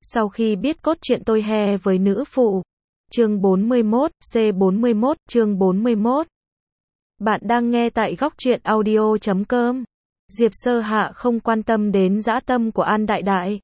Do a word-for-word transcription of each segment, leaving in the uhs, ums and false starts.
Sau khi biết cốt truyện tôi hè với nữ phụ. Chương bốn mươi mốt, C bốn mươi mốt, chương bốn mươi mốt. Bạn đang nghe tại góc truyện audio chấm com. Diệp Sơ Hạ không quan tâm đến dã tâm của An Đại Đại.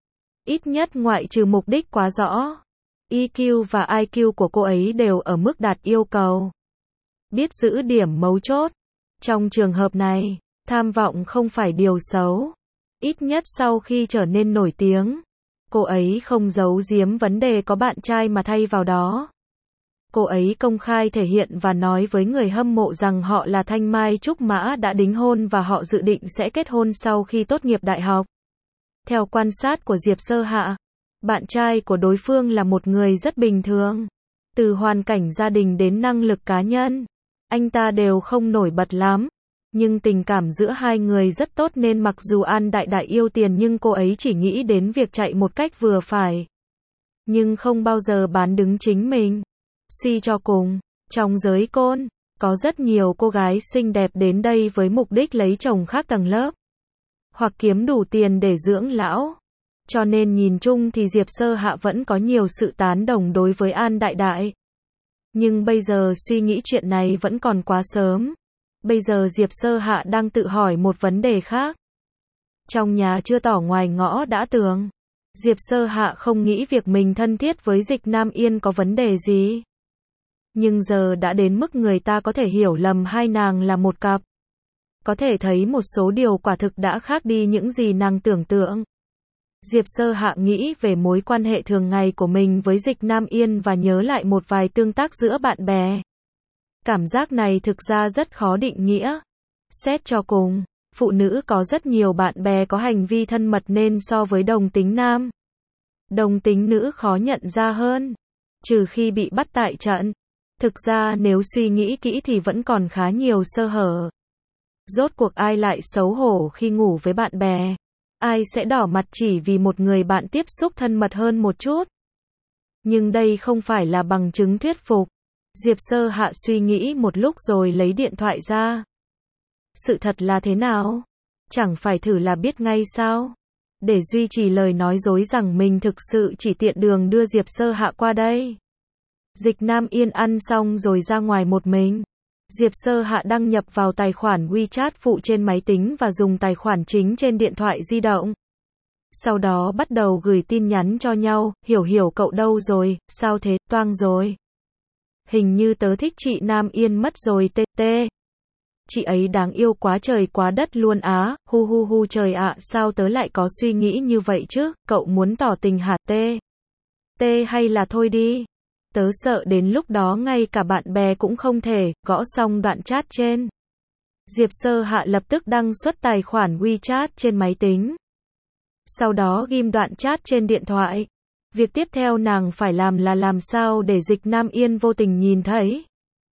Ít nhất ngoại trừ mục đích quá rõ. e quy và i quy của cô ấy đều ở mức đạt yêu cầu. Biết giữ điểm mấu chốt. Trong trường hợp này, tham vọng không phải điều xấu. Ít nhất sau khi trở nên nổi tiếng, cô ấy không giấu giếm vấn đề có bạn trai mà thay vào đó. Cô ấy công khai thể hiện và nói với người hâm mộ rằng họ là Thanh Mai Trúc Mã đã đính hôn và họ dự định sẽ kết hôn sau khi tốt nghiệp đại học. Theo quan sát của Diệp Sơ Hạ, bạn trai của đối phương là một người rất bình thường. Từ hoàn cảnh gia đình đến năng lực cá nhân, anh ta đều không nổi bật lắm. Nhưng tình cảm giữa hai người rất tốt nên mặc dù An Đại Đại yêu tiền nhưng cô ấy chỉ nghĩ đến việc chạy một cách vừa phải. Nhưng không bao giờ bán đứng chính mình. Suy cho cùng, trong giới côn, có rất nhiều cô gái xinh đẹp đến đây với mục đích lấy chồng khác tầng lớp. Hoặc kiếm đủ tiền để dưỡng lão. Cho nên nhìn chung thì Diệp Sơ Hạ vẫn có nhiều sự tán đồng đối với An Đại Đại. Nhưng bây giờ suy nghĩ chuyện này vẫn còn quá sớm. Bây giờ Diệp Sơ Hạ đang tự hỏi một vấn đề khác. Trong nhà chưa tỏ ngoài ngõ đã tường. Diệp Sơ Hạ không nghĩ việc mình thân thiết với Dịch Nam Yên có vấn đề gì. Nhưng giờ đã đến mức người ta có thể hiểu lầm hai nàng là một cặp. Có thể thấy một số điều quả thực đã khác đi những gì nàng tưởng tượng. Diệp Sơ Hạ nghĩ về mối quan hệ thường ngày của mình với Dịch Nam Yên và nhớ lại một vài tương tác giữa bạn bè. Cảm giác này thực ra rất khó định nghĩa. Xét cho cùng, phụ nữ có rất nhiều bạn bè có hành vi thân mật nên so với đồng tính nam. Đồng tính nữ khó nhận ra hơn. Trừ khi bị bắt tại trận. Thực ra nếu suy nghĩ kỹ thì vẫn còn khá nhiều sơ hở. Rốt cuộc ai lại xấu hổ khi ngủ với bạn bè? Ai sẽ đỏ mặt chỉ vì một người bạn tiếp xúc thân mật hơn một chút? Nhưng đây không phải là bằng chứng thuyết phục. Diệp Sơ Hạ suy nghĩ một lúc rồi lấy điện thoại ra. Sự thật là thế nào? Chẳng phải thử là biết ngay sao? Để duy trì lời nói dối rằng mình thực sự chỉ tiện đường đưa Diệp Sơ Hạ qua đây. Dịch Nam Yên ăn xong rồi ra ngoài một mình. Diệp Sơ Hạ đăng nhập vào tài khoản WeChat phụ trên máy tính và dùng tài khoản chính trên điện thoại di động. Sau đó bắt đầu gửi tin nhắn cho nhau, hiểu hiểu cậu đâu rồi, sao thế, toang rồi. Hình như tớ thích chị Nam Yên mất rồi tê tê. Chị ấy đáng yêu quá trời quá đất luôn á, hu hu hu trời ạ, sao tớ lại có suy nghĩ như vậy chứ, cậu muốn tỏ tình hả tê? Tê hay là thôi đi. Tớ sợ đến lúc đó ngay cả bạn bè cũng không thể, gõ xong đoạn chat trên. Diệp Sơ Hạ lập tức đăng xuất tài khoản WeChat trên máy tính. Sau đó ghim đoạn chat trên điện thoại. Việc tiếp theo nàng phải làm là làm sao để Dịch Nam Yên vô tình nhìn thấy.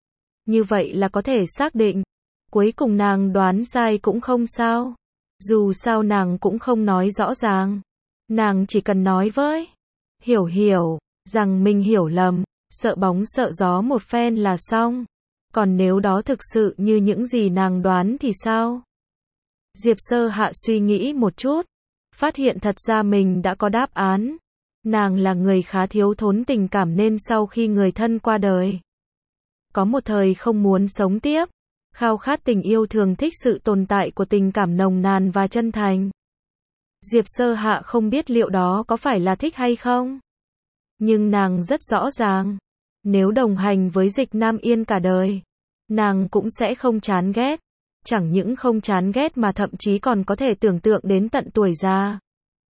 Như vậy là có thể xác định. Cuối cùng nàng đoán sai cũng không sao. Dù sao nàng cũng không nói rõ ràng. Nàng chỉ cần nói với Hiểu Hiểu rằng mình hiểu lầm, sợ bóng sợ gió một phen là xong. Còn nếu đó thực sự như những gì nàng đoán thì sao? Diệp Sơ Hạ suy nghĩ một chút, phát hiện thật ra mình đã có đáp án. Nàng là người khá thiếu thốn tình cảm nên sau khi người thân qua đời, có một thời không muốn sống tiếp, khao khát tình yêu thường thích sự tồn tại của tình cảm nồng nàn và chân thành. Diệp Sơ Hạ không biết liệu đó có phải là thích hay không. Nhưng nàng rất rõ ràng, nếu đồng hành với Dịch Nam Yên cả đời, nàng cũng sẽ không chán ghét. Chẳng những không chán ghét mà thậm chí còn có thể tưởng tượng đến tận tuổi già.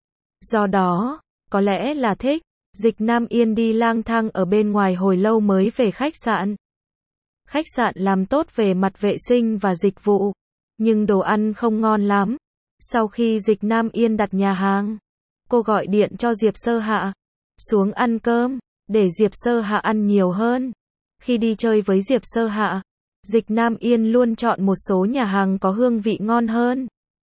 Do đó, có lẽ là thích. Dịch Nam Yên đi lang thang ở bên ngoài hồi lâu mới về khách sạn. Khách sạn làm tốt về mặt vệ sinh và dịch vụ, nhưng đồ ăn không ngon lắm. Sau khi Dịch Nam Yên đặt nhà hàng, cô gọi điện cho Diệp Sơ Hạ xuống ăn cơm, để Diệp Sơ Hạ ăn nhiều hơn. Khi đi chơi với Diệp Sơ Hạ, Dịch Nam Yên luôn chọn một số nhà hàng có hương vị ngon hơn.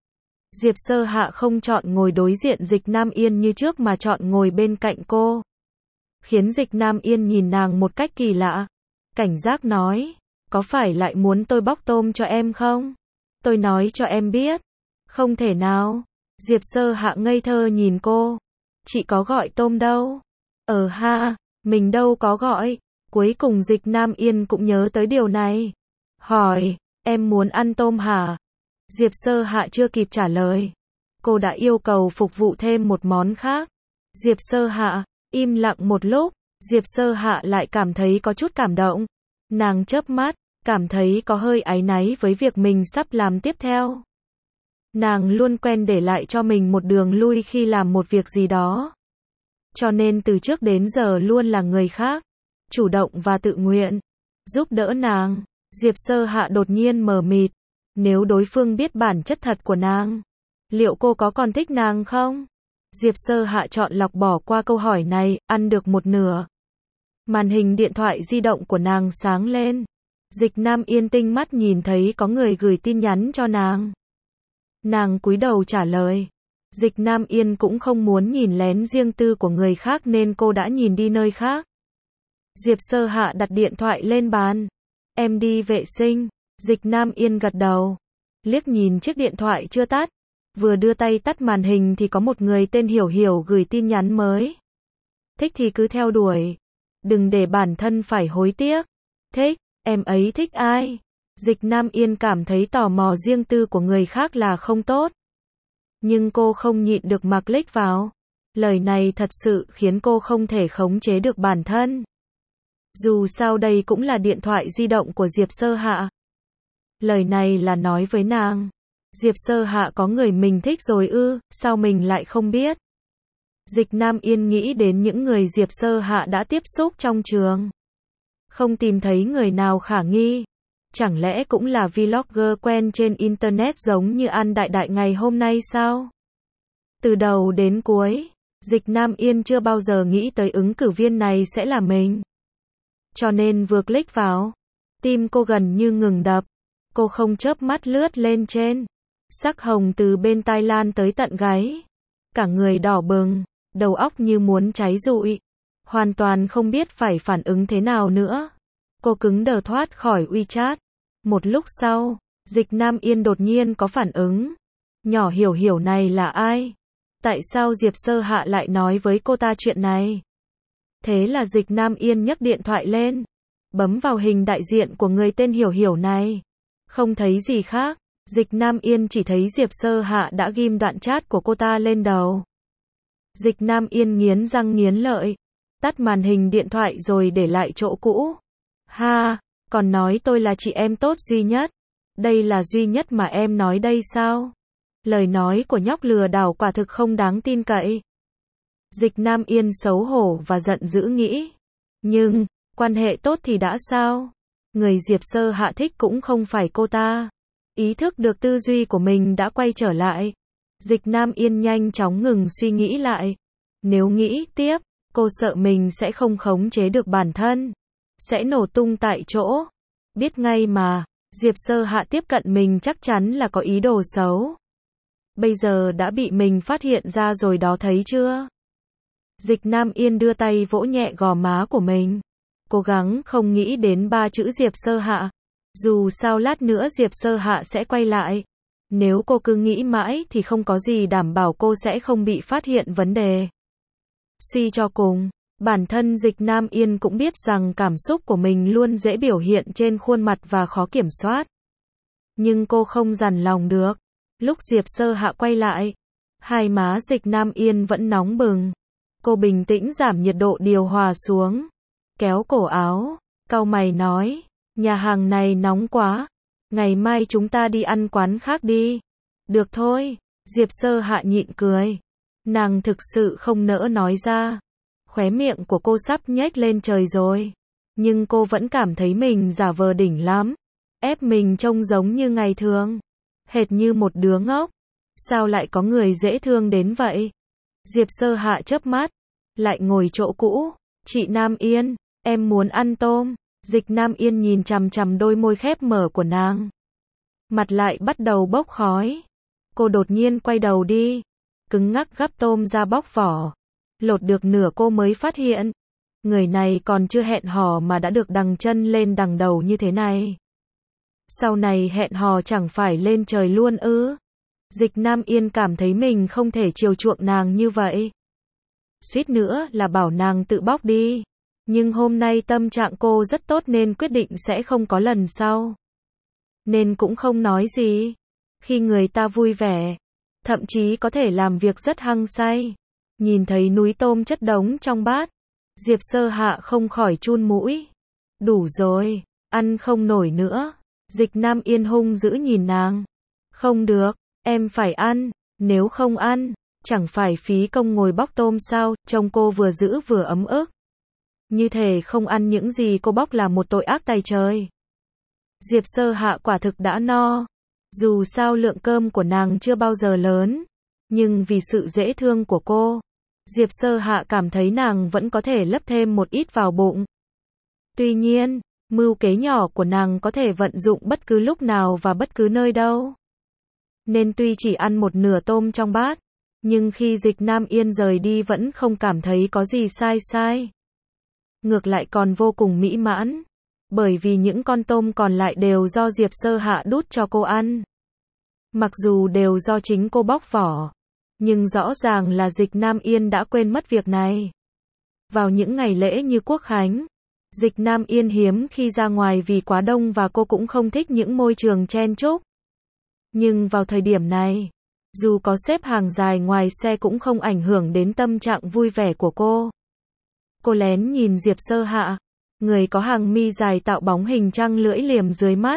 Diệp Sơ Hạ không chọn ngồi đối diện Dịch Nam Yên như trước mà chọn ngồi bên cạnh cô. Khiến Dịch Nam Yên nhìn nàng một cách kỳ lạ. Cảnh giác nói, có phải lại muốn tôi bóc tôm cho em không? Tôi nói cho em biết. Không thể nào. Diệp Sơ Hạ ngây thơ nhìn cô. chị có gọi tôm đâu. Ờ ha, mình đâu có gọi. Cuối cùng Dịch Nam Yên cũng nhớ tới điều này. Hỏi, em muốn ăn tôm hả? Diệp Sơ Hạ chưa kịp trả lời. Cô đã yêu cầu phục vụ thêm một món khác. Diệp Sơ Hạ, im lặng một lúc, Diệp Sơ Hạ lại cảm thấy có chút cảm động. Nàng chớp mắt, cảm thấy có hơi áy náy với việc mình sắp làm tiếp theo. Nàng luôn quen để lại cho mình một đường lui khi làm một việc gì đó. Cho nên từ trước đến giờ luôn là người khác, chủ động và tự nguyện, giúp đỡ nàng. Diệp Sơ Hạ đột nhiên mờ mịt. Nếu đối phương biết bản chất thật của nàng, liệu cô có còn thích nàng không? Diệp Sơ Hạ chọn lọc bỏ qua câu hỏi này, ăn được một nửa. Màn hình điện thoại di động của nàng sáng lên. Dịch Nam Yên tinh mắt nhìn thấy có người gửi tin nhắn cho nàng. Nàng cúi đầu trả lời. Dịch Nam Yên cũng không muốn nhìn lén riêng tư của người khác nên cô đã nhìn đi nơi khác. Diệp Sơ Hạ đặt điện thoại lên bàn. Em đi vệ sinh. Dịch Nam Yên gật đầu. Liếc nhìn chiếc điện thoại chưa tắt. Vừa đưa tay tắt màn hình thì có một người tên Hiểu Hiểu gửi tin nhắn mới. Thích thì cứ theo đuổi. Đừng để bản thân phải hối tiếc. Thích, em ấy thích ai? Dịch Nam Yên cảm thấy tò mò riêng tư của người khác là không tốt. Nhưng cô không nhịn được mà click vào. Lời này thật sự khiến cô không thể khống chế được bản thân. Dù sao đây cũng là điện thoại di động của Diệp Sơ Hạ. Lời này là nói với nàng. Diệp Sơ Hạ có người mình thích rồi ư, sao mình lại không biết? Dịch Nam Yên nghĩ đến những người Diệp Sơ Hạ đã tiếp xúc trong trường. Không tìm thấy người nào khả nghi. Chẳng lẽ cũng là vlogger quen trên internet giống như An Đại Đại ngày hôm nay sao? Từ đầu đến cuối, Dịch Nam Yên chưa bao giờ nghĩ tới ứng cử viên này sẽ là mình. Cho nên vừa click vào, tim cô gần như ngừng đập. Cô không chớp mắt lướt lên trên. Sắc hồng từ bên tai lan tới tận gáy. Cả người đỏ bừng, đầu óc như muốn cháy rụi. Hoàn toàn không biết phải phản ứng thế nào nữa. Cô cứng đờ thoát khỏi WeChat. Một lúc sau, Dịch Nam Yên đột nhiên có phản ứng. Nhỏ Hiểu Hiểu này là ai? Tại sao Diệp Sơ Hạ lại nói với cô ta chuyện này? Thế là Dịch Nam Yên nhấc điện thoại lên. Bấm vào hình đại diện của người tên Hiểu Hiểu này. Không thấy gì khác. Dịch Nam Yên chỉ thấy Diệp Sơ Hạ đã ghim đoạn chat của cô ta lên đầu. Dịch Nam Yên nghiến răng nghiến lợi. Tắt màn hình điện thoại rồi để lại chỗ cũ. Ha, còn nói tôi là chị em tốt duy nhất. Đây là duy nhất mà em nói đây sao? Lời nói của nhóc lừa đảo quả thực không đáng tin cậy. Dịch Nam Yên xấu hổ và giận dữ nghĩ. Nhưng, quan hệ tốt thì đã sao? Người Diệp Sơ Hạ thích cũng không phải cô ta. Ý thức được tư duy của mình đã quay trở lại. Dịch Nam Yên nhanh chóng ngừng suy nghĩ lại. Nếu nghĩ tiếp, cô sợ mình sẽ không khống chế được bản thân. Sẽ nổ tung tại chỗ. Biết ngay mà, Diệp Sơ Hạ tiếp cận mình chắc chắn là có ý đồ xấu. Bây giờ đã bị mình phát hiện ra rồi đó thấy chưa? Dịch Nam Yên đưa tay vỗ nhẹ gò má của mình. Cố gắng không nghĩ đến ba chữ Diệp Sơ Hạ. Dù sao lát nữa Diệp Sơ Hạ sẽ quay lại. Nếu cô cứ nghĩ mãi thì không có gì đảm bảo cô sẽ không bị phát hiện vấn đề. Suy cho cùng, bản thân Dịch Nam Yên cũng biết rằng cảm xúc của mình luôn dễ biểu hiện trên khuôn mặt và khó kiểm soát. Nhưng cô không dằn lòng được. Lúc Diệp Sơ Hạ quay lại, hai má Dịch Nam Yên vẫn nóng bừng. Cô bình tĩnh giảm nhiệt độ điều hòa xuống. Kéo cổ áo, cau mày nói, nhà hàng này nóng quá. Ngày mai chúng ta đi ăn quán khác đi. Được thôi, Diệp Sơ Hạ nhịn cười. Nàng thực sự không nỡ nói ra. Khóe miệng của cô sắp nhếch lên trời rồi. Nhưng cô vẫn cảm thấy mình giả vờ đỉnh lắm. Ép mình trông giống như ngày thường. Hệt như một đứa ngốc. Sao lại có người dễ thương đến vậy? Diệp Sơ Hạ chớp mắt. Lại ngồi chỗ cũ. Chị Nam Yên, em muốn ăn tôm. Dịch Nam Yên nhìn chằm chằm đôi môi khép mở của nàng. Mặt lại bắt đầu bốc khói. Cô đột nhiên quay đầu đi. Cứng ngắc gắp tôm ra bóc vỏ. Lột được nửa cô mới phát hiện. Người này còn chưa hẹn hò mà đã được đằng chân lên đằng đầu như thế này. Sau này hẹn hò chẳng phải lên trời luôn ư? Dịch Nam Yên cảm thấy mình không thể chiều chuộng nàng như vậy. suýt nữa là bảo nàng tự bóc đi. Nhưng hôm nay tâm trạng cô rất tốt nên quyết định sẽ không có lần sau. Nên cũng không nói gì. Khi người ta vui vẻ, thậm chí có thể làm việc rất hăng say. Nhìn thấy núi tôm chất đống trong bát, Diệp Sơ Hạ không khỏi chun mũi. Đủ rồi, ăn không nổi nữa. Dịch Nam Yên hung dữ nhìn nàng. Không được, em phải ăn, nếu không ăn, chẳng phải phí công ngồi bóc tôm sao? Trông cô vừa dữ vừa ấm ức. Như thể không ăn những gì cô bóc là một tội ác tày trời. Diệp Sơ Hạ quả thực đã no. Dù sao lượng cơm của nàng chưa bao giờ lớn, nhưng vì sự dễ thương của cô, Diệp Sơ Hạ cảm thấy nàng vẫn có thể lấp thêm một ít vào bụng. Tuy nhiên, mưu kế nhỏ của nàng có thể vận dụng bất cứ lúc nào và bất cứ nơi đâu. Nên tuy chỉ ăn một nửa tôm trong bát, nhưng khi Dịch Nam Yên rời đi vẫn không cảm thấy có gì sai sai. Ngược lại còn vô cùng mỹ mãn, bởi vì những con tôm còn lại đều do Diệp Sơ Hạ đút cho cô ăn. Mặc dù đều do chính cô bóc vỏ, nhưng rõ ràng là Dịch Nam Yên đã quên mất việc này. Vào những ngày lễ như Quốc Khánh, Dịch Nam Yên hiếm khi ra ngoài vì quá đông và cô cũng không thích những môi trường chen chúc. Nhưng vào thời điểm này, dù có xếp hàng dài ngoài xe cũng không ảnh hưởng đến tâm trạng vui vẻ của cô. Cô lén nhìn Diệp Sơ Hạ, người có hàng mi dài tạo bóng hình trăng lưỡi liềm dưới mắt.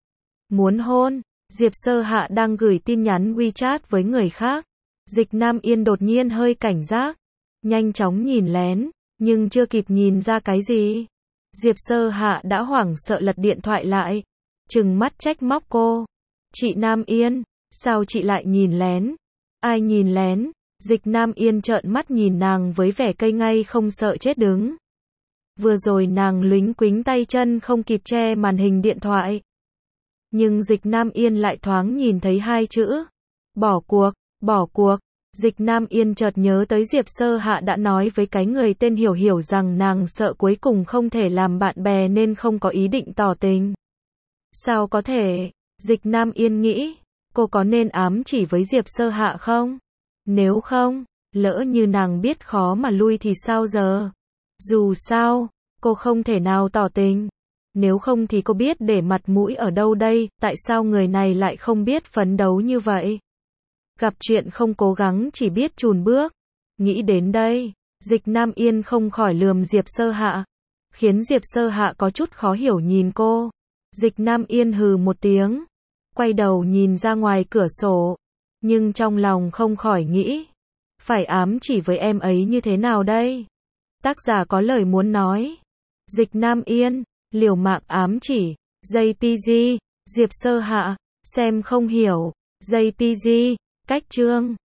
Muốn hôn, Diệp Sơ Hạ đang gửi tin nhắn WeChat với người khác. Dịch Nam Yên đột nhiên hơi cảnh giác, nhanh chóng nhìn lén, nhưng chưa kịp nhìn ra cái gì. Diệp Sơ Hạ đã hoảng sợ lật điện thoại lại, trừng mắt trách móc cô. Chị Nam Yên, sao chị lại nhìn lén? Ai nhìn lén? Dịch Nam Yên trợn mắt nhìn nàng với vẻ cây ngay không sợ chết đứng. Vừa rồi nàng luính quính tay chân không kịp che màn hình điện thoại. Nhưng Dịch Nam Yên lại thoáng nhìn thấy hai chữ. Bỏ cuộc, bỏ cuộc. Dịch Nam Yên chợt nhớ tới Diệp Sơ Hạ đã nói với cái người tên Hiểu Hiểu rằng nàng sợ cuối cùng không thể làm bạn bè nên không có ý định tỏ tình. Sao có thể? Dịch Nam Yên nghĩ, cô có nên ám chỉ với Diệp Sơ Hạ không? Nếu không, lỡ như nàng biết khó mà lui thì sao giờ? Dù sao, cô không thể nào tỏ tình. Nếu không thì cô biết để mặt mũi ở đâu đây, tại sao người này lại không biết phấn đấu như vậy? Gặp chuyện không cố gắng chỉ biết chùn bước. Nghĩ đến đây, Dịch Nam Yên không khỏi lườm Diệp Sơ Hạ, khiến Diệp Sơ Hạ có chút khó hiểu nhìn cô. Dịch Nam Yên hừ một tiếng, quay đầu nhìn ra ngoài cửa sổ, nhưng trong lòng không khỏi nghĩ, phải ám chỉ với em ấy như thế nào đây? Tác giả có lời muốn nói. Dịch Nam Yên, liều mạng ám chỉ, gi pê giê, Diệp Sơ Hạ, xem không hiểu, gi pê giê, cách chương.